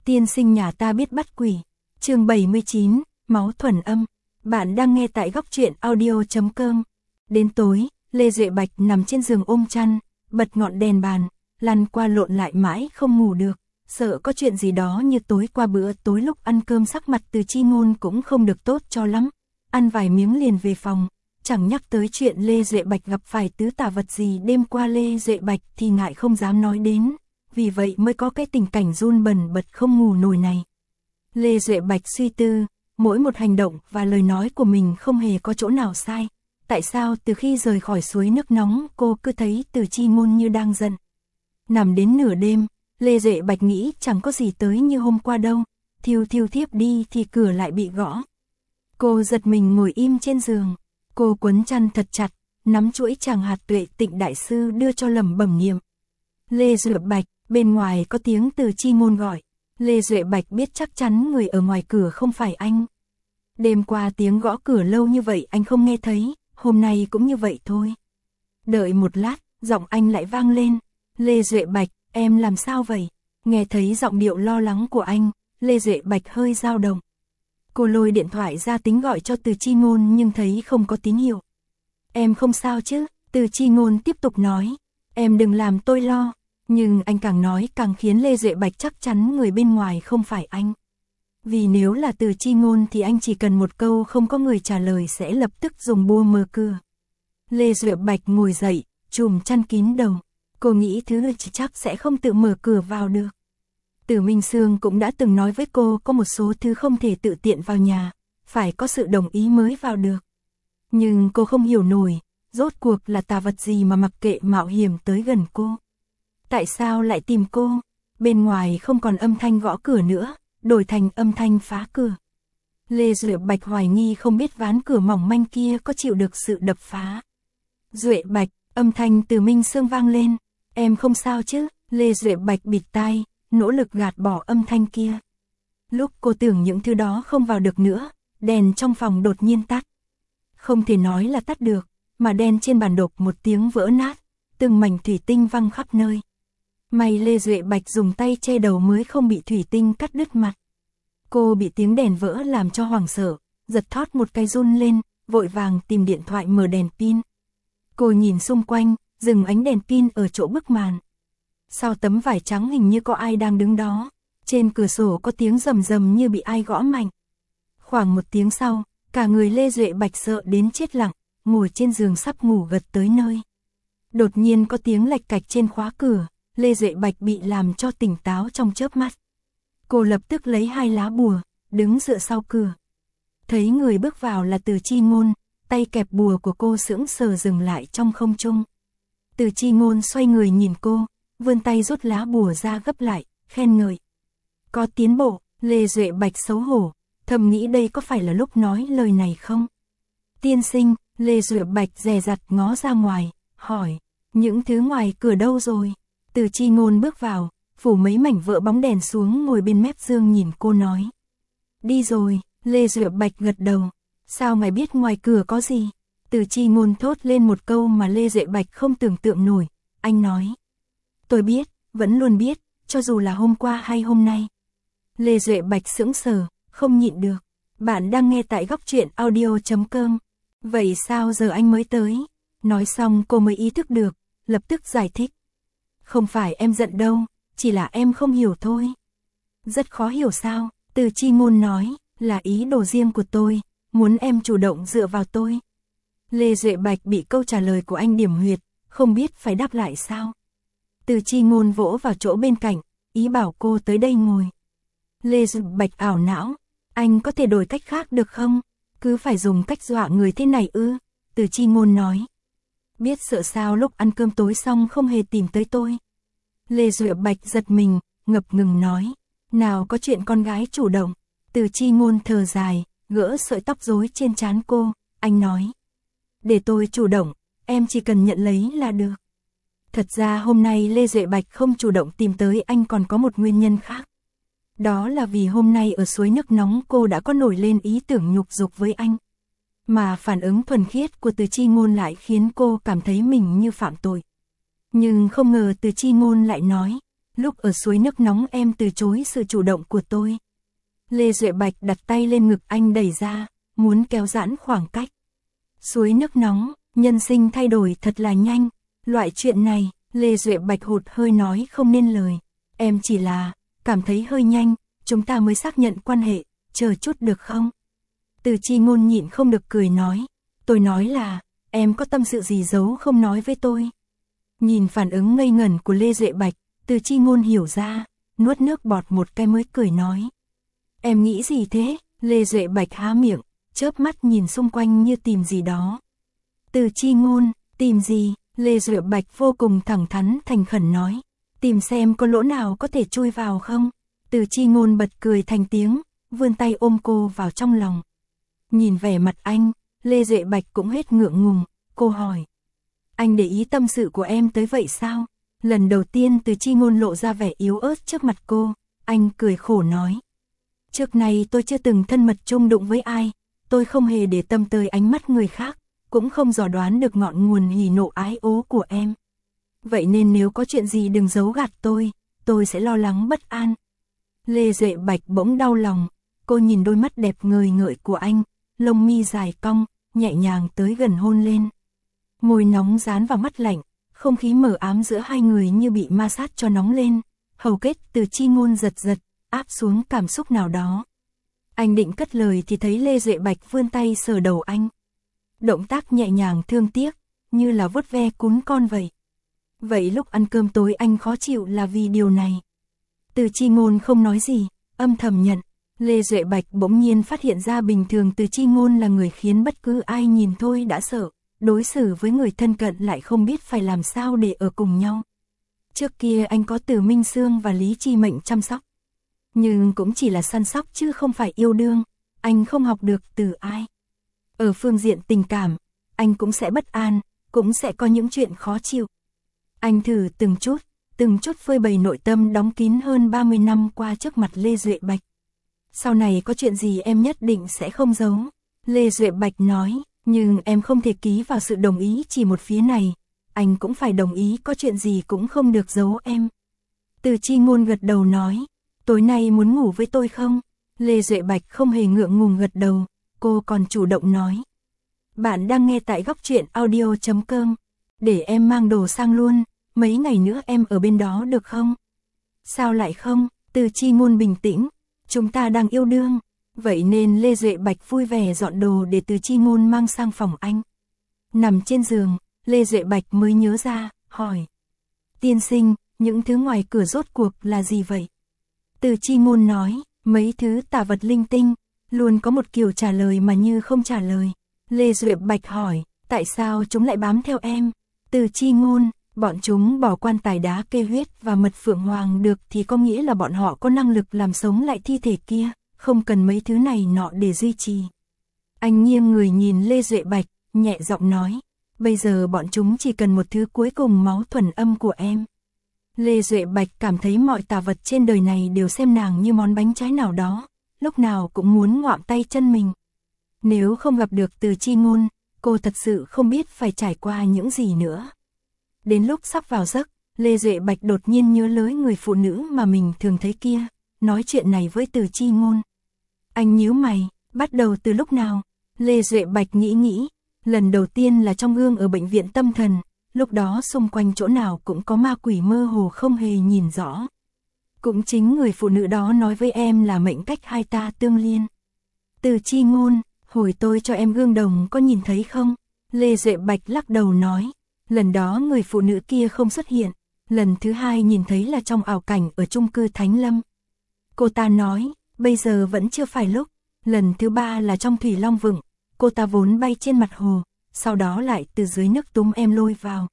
Tiên sinh nhà ta biết bắt quỷ. Chương 79, máu thuần âm. Bạn đang nghe tại góc truyện audio.com. Đến tối, Lê Duệ Bạch nằm trên giường ôm chăn, bật ngọn đèn bàn, lăn qua lộn lại mãi không ngủ được, sợ có chuyện gì đó như tối qua bữa tối lúc ăn cơm sắc mặt Từ Chi Ngôn cũng không được tốt cho lắm. Ăn vài miếng liền về phòng, chẳng nhắc tới chuyện Lê Duệ Bạch gặp phải tứ tà vật gì đêm qua Lê Duệ Bạch thì ngại không dám nói đến, vì vậy mới có cái tình cảnh run bần bật không ngủ nổi này. Lê Duệ Bạch suy tư, mỗi một hành động và lời nói của mình không hề có chỗ nào sai. Tại sao từ khi rời khỏi suối nước nóng cô cứ thấy Từ Chi Ngôn như đang giận? Nằm đến nửa đêm, Lê Duệ Bạch nghĩ chẳng có gì tới như hôm qua đâu, thiêu thiếp đi thì cửa lại bị gõ. Cô giật mình ngồi im trên giường, cô quấn chăn thật chặt, nắm chuỗi tràng hạt Tuệ Tịnh đại sư đưa cho lẩm bẩm niệm. Lê Duệ Bạch, bên ngoài có tiếng Từ Chi Ngôn gọi. Lê Duệ Bạch biết chắc chắn người ở ngoài cửa không phải anh. Đêm qua tiếng gõ cửa lâu như vậy anh không nghe thấy, hôm nay cũng như vậy thôi. Đợi một lát, giọng anh lại vang lên. Lê Duệ Bạch, em làm sao vậy? Nghe thấy giọng điệu lo lắng của anh, Lê Duệ Bạch hơi dao động. Cô lôi điện thoại ra tính gọi cho Từ Chi Ngôn nhưng thấy không có tín hiệu. Em không sao chứ? Từ Chi Ngôn tiếp tục nói. Em đừng làm tôi lo. Nhưng anh càng nói càng khiến Lê Duệ Bạch chắc chắn người bên ngoài không phải anh. Vì nếu là Từ Chi Ngôn thì anh chỉ cần một câu không có người trả lời sẽ lập tức dùng búa mở cửa. Lê Duệ Bạch ngồi dậy, chùm chăn kín đầu. Cô nghĩ thứ chắc sẽ không tự mở cửa vào được. Tử Minh Sương cũng đã từng nói với cô có một số thứ không thể tự tiện vào nhà, phải có sự đồng ý mới vào được. Nhưng cô không hiểu nổi, rốt cuộc là tà vật gì mà mặc kệ mạo hiểm tới gần cô. Tại sao lại tìm cô? Bên ngoài không còn âm thanh gõ cửa nữa, đổi thành âm thanh phá cửa. Lê Duệ Bạch hoài nghi không biết ván cửa mỏng manh kia có chịu được sự đập phá. Duệ Bạch, âm thanh từ Minh Sương vang lên. Em không sao chứ? Lê Duệ Bạch bịt tai, nỗ lực gạt bỏ âm thanh kia. Lúc cô tưởng những thứ đó không vào được nữa, đèn trong phòng đột nhiên tắt. Không thể nói là tắt được, mà đèn trên bàn đột một tiếng vỡ nát, từng mảnh thủy tinh văng khắp nơi. May Lê Duệ Bạch dùng tay che đầu mới không bị thủy tinh cắt đứt mặt. Cô bị tiếng đèn vỡ làm cho hoảng sợ, giật thót một cái run lên, vội vàng tìm điện thoại mở đèn pin. Cô nhìn xung quanh, dừng ánh đèn pin ở chỗ bức màn. Sau tấm vải trắng hình như có ai đang đứng đó, trên cửa sổ có tiếng rầm rầm như bị ai gõ mạnh. Khoảng một tiếng sau, cả người Lê Duệ Bạch sợ đến chết lặng, ngồi trên giường sắp ngủ gật tới nơi. Đột nhiên có tiếng lạch cạch trên khóa cửa, Lê Duệ Bạch bị làm cho tỉnh táo trong chớp mắt. Cô lập tức lấy 2 lá bùa, đứng dựa sau cửa. Thấy người bước vào là Từ Chi Ngôn, tay kẹp bùa của cô sững sờ dừng lại trong không trung. Từ Chi Ngôn xoay người nhìn cô, vươn tay rút lá bùa ra gấp lại, khen ngợi. Có tiến bộ. Lê Duệ Bạch xấu hổ, thầm nghĩ đây có phải là lúc nói lời này không? Tiên sinh, Lê Duệ Bạch dè dặt ngó ra ngoài, hỏi, những thứ ngoài cửa đâu rồi? Từ Chi Ngôn bước vào, phủ mấy mảnh vỡ bóng đèn xuống ngồi bên mép giường nhìn cô nói. Đi rồi. Lê Duệ Bạch gật đầu. Sao ngài biết ngoài cửa có gì? Từ Chi Ngôn thốt lên một câu mà Lê Duệ Bạch không tưởng tượng nổi. Anh nói. Tôi biết, vẫn luôn biết, cho dù là hôm qua hay hôm nay. Lê Duệ Bạch sững sờ, không nhịn được. Bạn đang nghe tại góc truyện audio.com. Vậy sao giờ anh mới tới? Nói xong cô mới ý thức được, lập tức giải thích. Không phải em giận đâu, chỉ là em không hiểu thôi. Rất khó hiểu sao? Từ Chi Ngôn nói, là ý đồ riêng của tôi, muốn em chủ động dựa vào tôi. Lê Duệ Bạch bị câu trả lời của anh điểm huyệt, không biết phải đáp lại sao. Từ Chi Ngôn vỗ vào chỗ bên cạnh, ý bảo cô tới đây ngồi. Lê Duệ Bạch ảo não, anh có thể đổi cách khác được không? Cứ phải dùng cách dọa người thế này ư? Từ Chi Ngôn nói. Biết sợ sao lúc ăn cơm tối xong không hề tìm tới tôi. Lê Duệ Bạch giật mình, ngập ngừng nói. Nào có chuyện con gái chủ động. Từ Chi Ngôn thở dài, gỡ sợi tóc rối trên trán cô, anh nói. Để tôi chủ động, em chỉ cần nhận lấy là được. Thật ra hôm nay Lê Duệ Bạch không chủ động tìm tới anh còn có một nguyên nhân khác. Đó là vì hôm nay ở suối nước nóng cô đã có nổi lên ý tưởng nhục dục với anh. Mà phản ứng thuần khiết của Từ Chi Ngôn lại khiến cô cảm thấy mình như phạm tội. Nhưng không ngờ Từ Chi Ngôn lại nói, Lúc ở suối nước nóng em từ chối sự chủ động của tôi. Lê Duệ Bạch đặt tay lên ngực anh đẩy ra, muốn kéo giãn khoảng cách. Suối nước nóng, nhân sinh thay đổi thật là nhanh. Loại chuyện này, Lê Duệ Bạch hụt hơi nói không nên lời. Em chỉ là, cảm thấy hơi nhanh, chúng ta mới xác nhận quan hệ, chờ chút được không? Từ Chi Ngôn nhịn không được cười nói. Tôi nói là, em có tâm sự gì giấu không nói với tôi. Nhìn phản ứng ngây ngẩn của Lê Duệ Bạch, Từ Chi Ngôn hiểu ra, nuốt nước bọt một cái mới cười nói. Em nghĩ gì thế? Lê Duệ Bạch há miệng, chớp mắt nhìn xung quanh như tìm gì đó. Từ Chi Ngôn, tìm gì? Lê Duệ Bạch vô cùng thẳng thắn thành khẩn nói. Tìm xem có lỗ nào có thể chui vào không? Từ Chi Ngôn bật cười thành tiếng, vươn tay ôm cô vào trong lòng. Nhìn vẻ mặt anh, Lê Duệ Bạch cũng hết ngượng ngùng, cô hỏi. Anh để ý tâm sự của em tới vậy sao? Lần đầu tiên Từ Chi Ngôn lộ ra vẻ yếu ớt trước mặt cô, anh cười khổ nói. Trước này tôi chưa từng thân mật chung đụng với ai, tôi không hề để tâm tới ánh mắt người khác, cũng không dò đoán được ngọn nguồn hỉ nộ ái ố của em. Vậy nên nếu có chuyện gì đừng giấu gạt tôi sẽ lo lắng bất an. Lê Duệ Bạch bỗng đau lòng, cô nhìn đôi mắt đẹp ngời ngợi của anh, lông mi dài cong, nhẹ nhàng tới gần hôn lên. Môi nóng dán vào mắt lạnh, không khí mờ ám giữa hai người như bị ma sát cho nóng lên, hầu kết Từ Chi Ngôn giật giật, áp xuống cảm xúc nào đó. Anh định cất lời thì thấy Lê Duệ Bạch vươn tay sờ đầu anh. Động tác nhẹ nhàng thương tiếc, như là vuốt ve cún con vậy. Vậy lúc ăn cơm tối anh khó chịu là vì điều này. Từ Chi Ngôn không nói gì, âm thầm nhận. Lê Duệ Bạch bỗng nhiên phát hiện ra bình thường Từ Chi Ngôn là người khiến bất cứ ai nhìn thôi đã sợ, đối xử với người thân cận lại không biết phải làm sao để ở cùng nhau. Trước kia anh có Từ Minh Sương và Lý Chi Mệnh chăm sóc, nhưng cũng chỉ là săn sóc chứ không phải yêu đương, anh không học được từ ai. Ở phương diện tình cảm, anh cũng sẽ bất an, cũng sẽ có những chuyện khó chịu. Anh thử từng chút phơi bày nội tâm đóng kín hơn 30 năm qua trước mặt Lê Duệ Bạch. Sau này có chuyện gì em nhất định sẽ không giấu. Lê Duệ Bạch nói, nhưng em không thể ký vào sự đồng ý chỉ một phía này. Anh cũng phải đồng ý, có chuyện gì cũng không được giấu em. Từ Chi Ngôn gật đầu nói, tối nay muốn ngủ với tôi không? Lê Duệ Bạch không hề ngượng ngùng gật đầu, cô còn chủ động nói. Bạn đang nghe tại góc truyện audio.com, để em mang đồ sang luôn, mấy ngày nữa em ở bên đó được không? Sao lại không? Từ Chi Ngôn bình tĩnh, chúng ta đang yêu đương. Vậy nên Lê Duệ Bạch vui vẻ dọn đồ để Từ Chi Ngôn mang sang phòng anh. Nằm trên giường, Lê Duệ Bạch mới nhớ ra, hỏi. Tiên sinh, những thứ ngoài cửa rốt cuộc là gì vậy? Từ Chi Ngôn nói, mấy thứ tà vật linh tinh, luôn có một kiểu trả lời mà như không trả lời. Lê Duệ Bạch hỏi, tại sao chúng lại bám theo em? Từ Chi Ngôn, bọn chúng bỏ quan tài đá kê huyết và mật phượng hoàng được thì có nghĩa là bọn họ có năng lực làm sống lại thi thể kia, không cần mấy thứ này nọ để duy trì. Anh nghiêng người nhìn Lê Duệ Bạch, nhẹ giọng nói, bây giờ bọn chúng chỉ cần một thứ cuối cùng, máu thuần âm của em. Lê Duệ Bạch cảm thấy mọi tà vật trên đời này đều xem nàng như món bánh trái nào đó, lúc nào cũng muốn ngoạm tay chân mình. Nếu không gặp được Từ Chi Ngôn, cô thật sự không biết phải trải qua những gì nữa. Đến lúc sắp vào giấc, Lê Duệ Bạch đột nhiên nhớ tới người phụ nữ mà mình thường thấy kia, nói chuyện này với Từ Chi Ngôn. Anh nhíu mày, bắt đầu từ lúc nào? Lê Duệ Bạch nghĩ, lần đầu tiên là trong gương ở bệnh viện tâm thần, lúc đó xung quanh chỗ nào cũng có ma quỷ mơ hồ không hề nhìn rõ. Cũng chính người phụ nữ đó nói với em là mệnh cách hai ta tương liên. Từ Chi Ngôn, hồi tôi cho em gương đồng có nhìn thấy không? Lê Duệ Bạch lắc đầu nói, lần đó người phụ nữ kia không xuất hiện, lần thứ hai nhìn thấy là trong ảo cảnh ở chung cư Thánh Lâm. Cô ta nói, bây giờ vẫn chưa phải lúc, lần thứ ba là trong Thủy Long Vựng, cô ta vốn bay trên mặt hồ, sau đó lại từ dưới nước túm em lôi vào.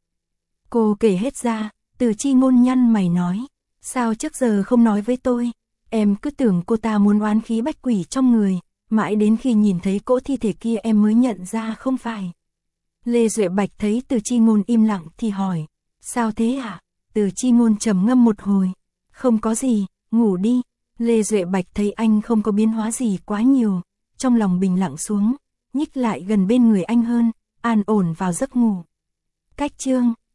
Cô kể hết ra, Từ Chi Ngôn nhăn mày nói, sao trước giờ không nói với tôi, em cứ tưởng cô ta muốn oán khí bách quỷ trong người, mãi đến khi nhìn thấy cỗ thi thể kia em mới nhận ra không phải. Lê Duệ Bạch thấy Từ Chi Ngôn im lặng thì hỏi, sao thế hả? Từ Chi Ngôn trầm ngâm một hồi, không có gì, ngủ đi. Lê Duệ Bạch thấy anh không có biến hóa gì quá nhiều, trong lòng bình lặng xuống, nhích lại gần bên người anh hơn, an ổn vào giấc ngủ. Cách chương